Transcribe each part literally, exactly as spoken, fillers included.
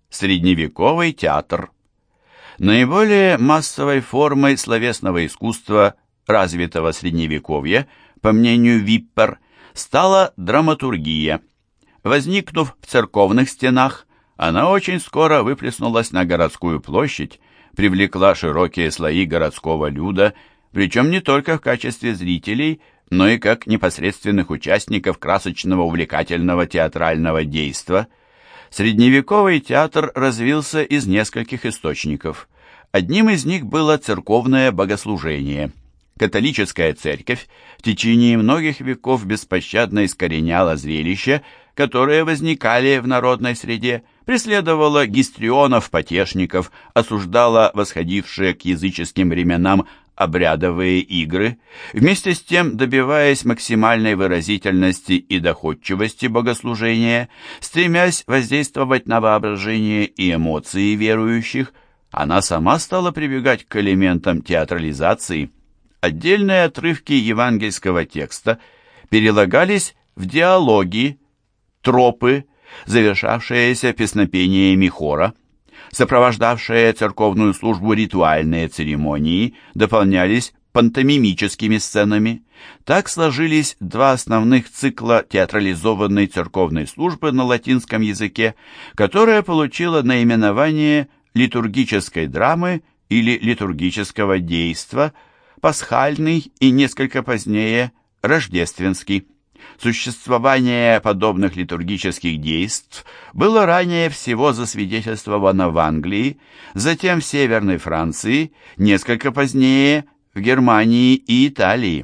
Средневековый театр. Наиболее массовой формой словесного искусства развитого Средневековья, по мнению Виппер, стала драматургия. Возникнув в церковных стенах, она очень скоро выплеснулась на городскую площадь, привлекла широкие слои городского люда, причем не только в качестве зрителей, но и как непосредственных участников красочного увлекательного театрального действа. Средневековый театр развился из нескольких источников. Одним из них было церковное богослужение. Католическая церковь в течение многих веков беспощадно искореняла зрелища, которые возникали в народной среде, преследовала гистрионов-потешников, осуждала восходившие к языческим временам обрядовые игры, вместе с тем добиваясь максимальной выразительности и доходчивости богослужения, стремясь воздействовать на воображение и эмоции верующих, она сама стала прибегать к элементам театрализации. Отдельные отрывки евангельского текста перелагались в диалоги, тропы, завершавшиеся песнопениями хора. Сопровождавшие церковную службу ритуальные церемонии дополнялись пантомимическими сценами. Так сложились два основных цикла театрализованной церковной службы на латинском языке, которая получила наименование литургической драмы или литургического действа, пасхальный и несколько позднее рождественский. Существование подобных литургических действий было ранее всего засвидетельствовано в Англии, затем в Северной Франции, несколько позднее в Германии и Италии.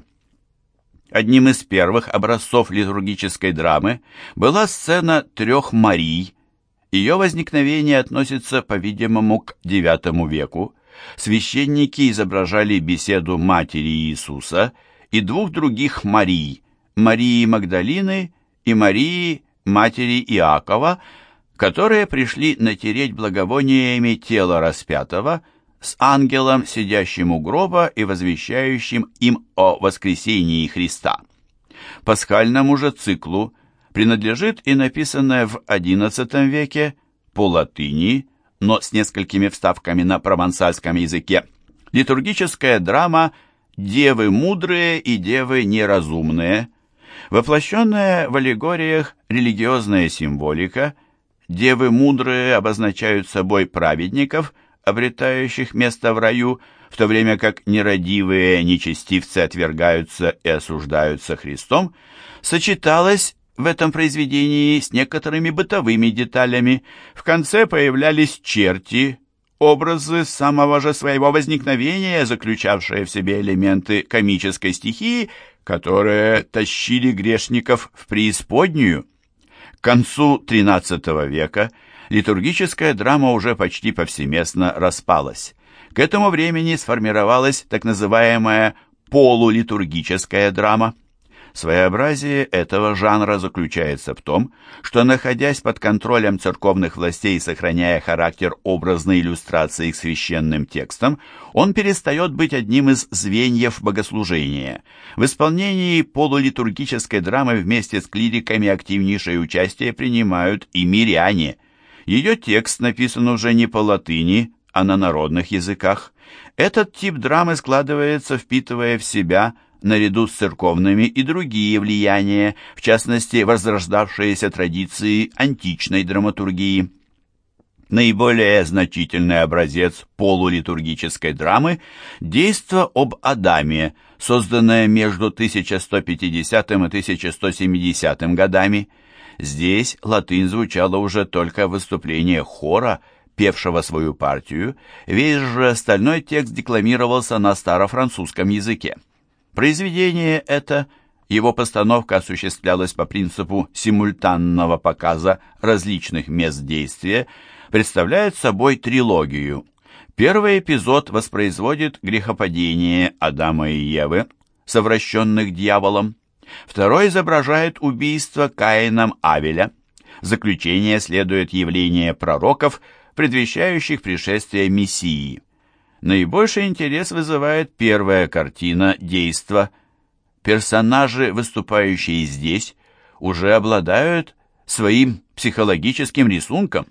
Одним из первых образцов литургической драмы была сцена «Трех Марий». Ее возникновение относится, по-видимому, к девятому веку. Священники изображали беседу матери Иисуса и двух других Марий, Марии Магдалины и Марии, матери Иакова, которые пришли натереть благовониями тело распятого с ангелом, сидящим у гроба и возвещающим им о воскресении Христа. Пасхальному же циклу принадлежит и написанная в одиннадцатом веке по латыни, но с несколькими вставками на провансальском языке, литургическая драма «Девы мудрые и девы неразумные», воплощенная в аллегориях религиозная символика. Девы мудрые обозначают собой праведников, обретающих место в раю, в то время как нерадивые нечестивцы отвергаются и осуждаются Христом, сочеталась в этом произведении с некоторыми бытовыми деталями. В конце появлялись черти, образы самого же своего возникновения, заключавшие в себе элементы комической стихии, которые тащили грешников в преисподнюю. К концу тринадцатого века литургическая драма уже почти повсеместно распалась. К этому времени сформировалась так называемая полулитургическая драма. Своеобразие этого жанра заключается в том, что, находясь под контролем церковных властей и сохраняя характер образной иллюстрации к священным текстам, он перестает быть одним из звеньев богослужения. В исполнении полулитургической драмы вместе с клириками активнейшее участие принимают и миряне. Ее текст написан уже не по латыни, а на народных языках. Этот тип драмы складывается, впитывая в себя наряду с церковными и другие влияния, в частности, возрождавшиеся традиции античной драматургии. Наиболее значительный образец полулитургической драмы – действо об Адаме, созданное между тысяча сто пятидесятым и тысяча сто семидесятым годами. Здесь латынь звучала уже только в выступлениях хора, певшего свою партию, весь же остальной текст декламировался на старофранцузском языке. Произведение это, его постановка осуществлялась по принципу симультанного показа различных мест действия, представляет собой трилогию. Первый эпизод воспроизводит грехопадение Адама и Евы, совращенных дьяволом. Второй изображает убийство Каином Авеля. В заключение следует явление пророков, предвещающих пришествие Мессии. Наибольший интерес вызывает первая картина действа. Персонажи, выступающие здесь, уже обладают своим психологическим рисунком.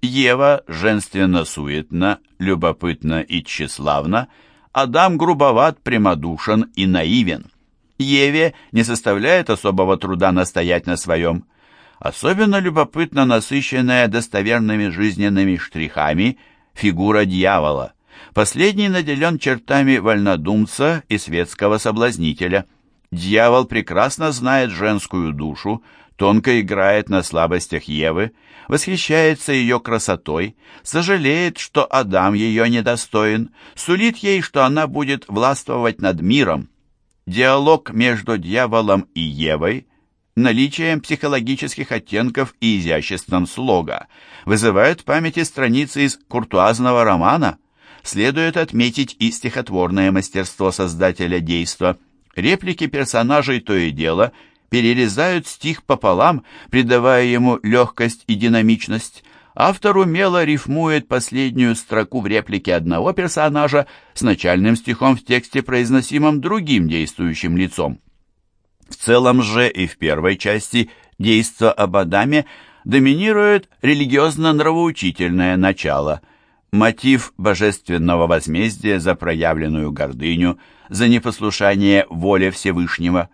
Ева женственно-суетна, любопытна и тщеславна, Адам грубоват, прямодушен и наивен. Еве не составляет особого труда настоять на своем. Особенно любопытно насыщенная достоверными жизненными штрихами фигура дьявола. Последний наделен чертами вольнодумца и светского соблазнителя. Дьявол прекрасно знает женскую душу, тонко играет на слабостях Евы, восхищается ее красотой, сожалеет, что Адам ее недостоин, сулит ей, что она будет властвовать над миром. Диалог между дьяволом и Евой, наличием психологических оттенков и изяществом слога, вызывает в памяти страницы из куртуазного романа. Следует отметить и стихотворное мастерство создателя действа. Реплики персонажей то и дело перерезают стих пополам, придавая ему легкость и динамичность. Автор умело рифмует последнюю строку в реплике одного персонажа с начальным стихом в тексте, произносимым другим действующим лицом. В целом же и в первой части действа об Адаме доминирует религиозно-нравоучительное начало. Мотив божественного возмездия за проявленную гордыню, за непослушание воле Всевышнего.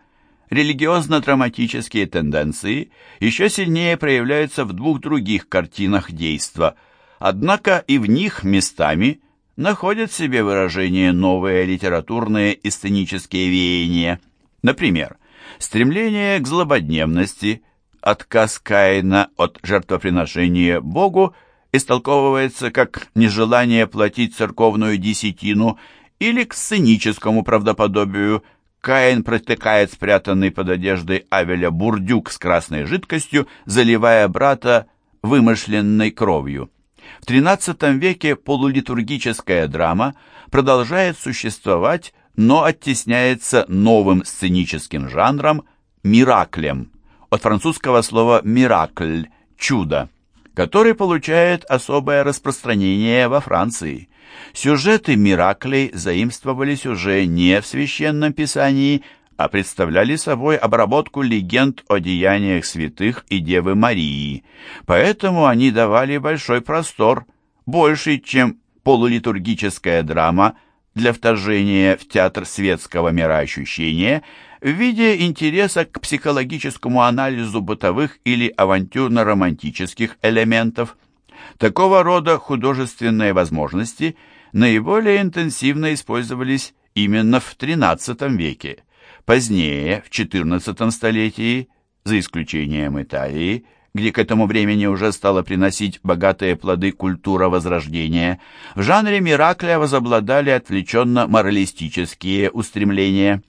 Религиозно-драматические тенденции еще сильнее проявляются в двух других картинах действа, однако и в них местами находят в себе выражение новые литературные и сценические веяния. Например, стремление к злободневности, отказ Каина от жертвоприношения Богу истолковывается как нежелание платить церковную десятину, или к сценическому правдоподобию. Каин протыкает спрятанный под одеждой Авеля бурдюк с красной жидкостью, заливая брата вымышленной кровью. В тринадцатом веке полулитургическая драма продолжает существовать, но оттесняется новым сценическим жанром «мираклем», от французского слова «миракль» – «чудо», который получает особое распространение во Франции. Сюжеты мираклей заимствовались уже не в Священном Писании, а представляли собой обработку легенд о деяниях святых и Девы Марии. Поэтому они давали большой простор, больший, чем полулитургическая драма, для вторжения в театр светского мироощущения в виде интереса к психологическому анализу бытовых или авантюрно-романтических элементов. Такого рода художественные возможности наиболее интенсивно использовались именно в тринадцатом веке. Позднее, в четырнадцатом столетии, за исключением Италии, где к этому времени уже стала приносить богатые плоды культура Возрождения, в жанре миракля возобладали отвлеченно-моралистические устремления.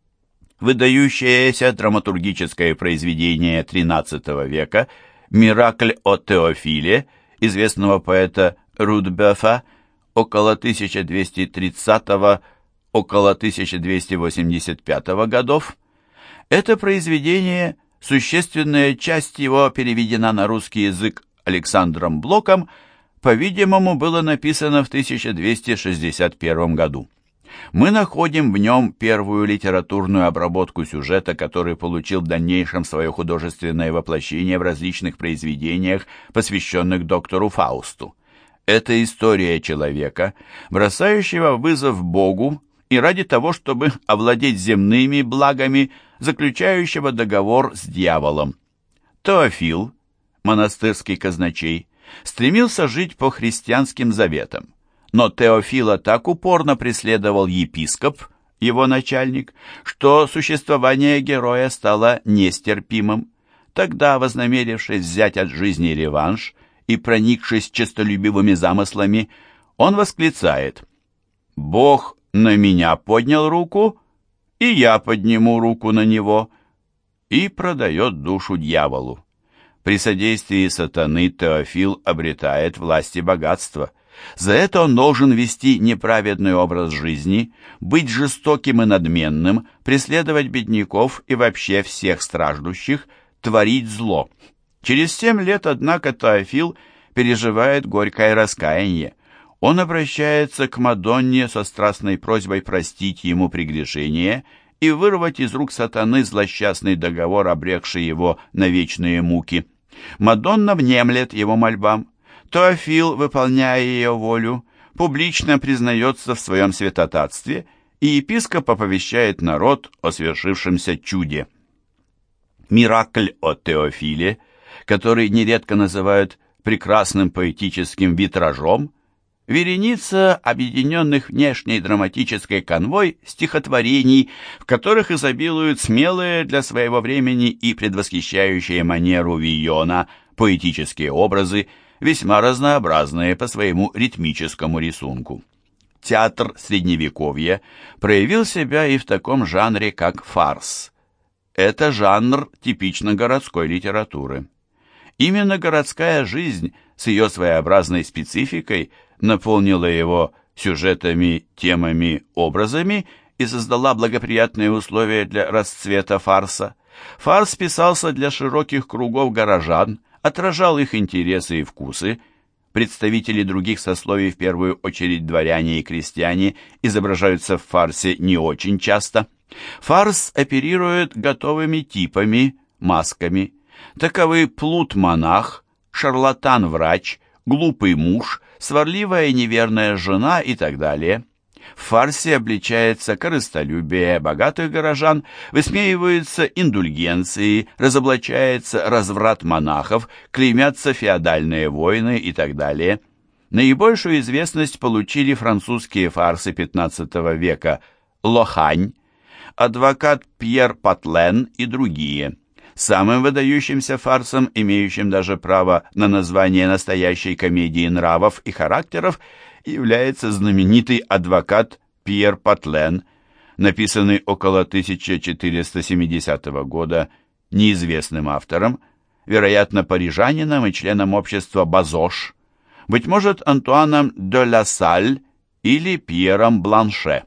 Выдающееся драматургическое произведение тринадцатого века «Миракль о Теофиле» известного поэта Рудбефа около тысяча двести тридцатого — около тысяча двести восемьдесят пятого годов. Это произведение, существенная часть его переведена на русский язык Александром Блоком, по-видимому, было написано в тысяча двести шестьдесят первом году. Мы находим в нем первую литературную обработку сюжета, который получил в дальнейшем свое художественное воплощение в различных произведениях, посвященных доктору Фаусту. Это история человека, бросающего вызов Богу и ради того, чтобы овладеть земными благами, заключающего договор с дьяволом. Теофил, монастырский казначей, стремился жить по христианским заветам. Но Теофила так упорно преследовал епископ, его начальник, что существование героя стало нестерпимым. Тогда, вознамерившись взять от жизни реванш и проникшись честолюбивыми замыслами, он восклицает: «Бог на меня поднял руку, и я подниму руку на него», и продает душу дьяволу. При содействии сатаны Теофил обретает власть и богатство. За это он должен вести неправедный образ жизни, быть жестоким и надменным, преследовать бедняков и вообще всех страждущих, творить зло. Через семь лет, однако, Теофил переживает горькое раскаяние. Он обращается к Мадонне со страстной просьбой простить ему прегрешение и вырвать из рук сатаны злосчастный договор, обрекший его на вечные муки. Мадонна внемлет его мольбам. Теофил, выполняя ее волю, публично признается в своем святотатстве, и епископ оповещает народ о свершившемся чуде. Миракль о Теофиле, который нередко называют прекрасным поэтическим витражом, вереница объединенных внешней драматической конвой стихотворений, в которых изобилуют смелые для своего времени и предвосхищающие манеру Вийона поэтические образы, весьма разнообразные по своему ритмическому рисунку. Театр Средневековья проявил себя и в таком жанре, как фарс. Это жанр типично городской литературы. Именно городская жизнь с ее своеобразной спецификой наполнила его сюжетами, темами, образами и создала благоприятные условия для расцвета фарса. Фарс писался для широких кругов горожан, отражал их интересы и вкусы. Представители других сословий, в первую очередь дворяне и крестьяне, изображаются в фарсе не очень часто. Фарс оперирует готовыми типами, масками. Таковы плут-монах, шарлатан-врач, глупый муж, сварливая и неверная жена и так далее. В фарсе обличается корыстолюбие богатых горожан, высмеиваются индульгенции, разоблачается разврат монахов, клеймятся феодальные войны и так далее. Наибольшую известность получили французские фарсы пятнадцатого века «Лохань», «Адвокат Пьер Патлен» и другие. Самым выдающимся фарсом, имеющим даже право на название настоящей комедии нравов и характеров, является знаменитый «Адвокат Пьер Патлен», написанный около тысяча четыреста семидесятого года неизвестным автором, вероятно, парижанином и членом общества Базош, быть может, Антуаном де ла Саль или Пьером Бланше.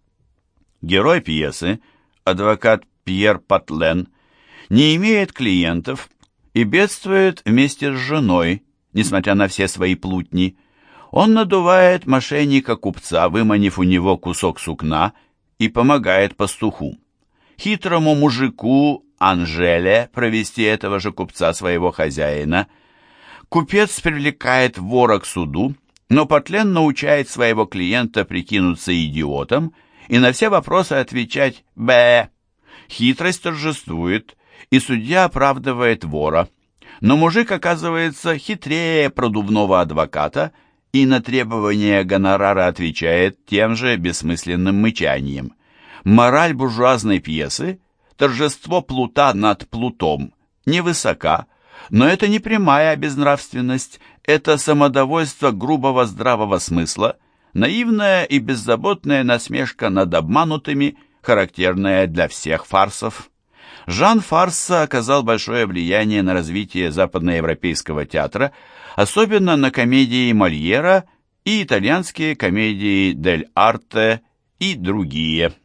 Герой пьесы, адвокат Пьер Патлен, не имеет клиентов и бедствует вместе с женой, несмотря на все свои плутни. Он надувает мошенника-купца, выманив у него кусок сукна, и помогает пастуху. Хитрому мужику Анжеле провести этого же купца своего хозяина. Купец привлекает вора к суду, но Патлен научает своего клиента прикинуться идиотом и на все вопросы отвечать «бэ». Хитрость торжествует, и судья оправдывает вора. Но мужик оказывается хитрее продувного адвоката и на требование гонорара отвечает тем же бессмысленным мычанием. Мораль буржуазной пьесы – торжество плута над плутом, невысока, но это не прямая безнравственность, это самодовольство грубого здравого смысла, наивная и беззаботная насмешка над обманутыми, характерная для всех фарсов. Жан Фарса оказал большое влияние на развитие западноевропейского театра, особенно на комедии Мольера и итальянские комедии Дель Арте и другие.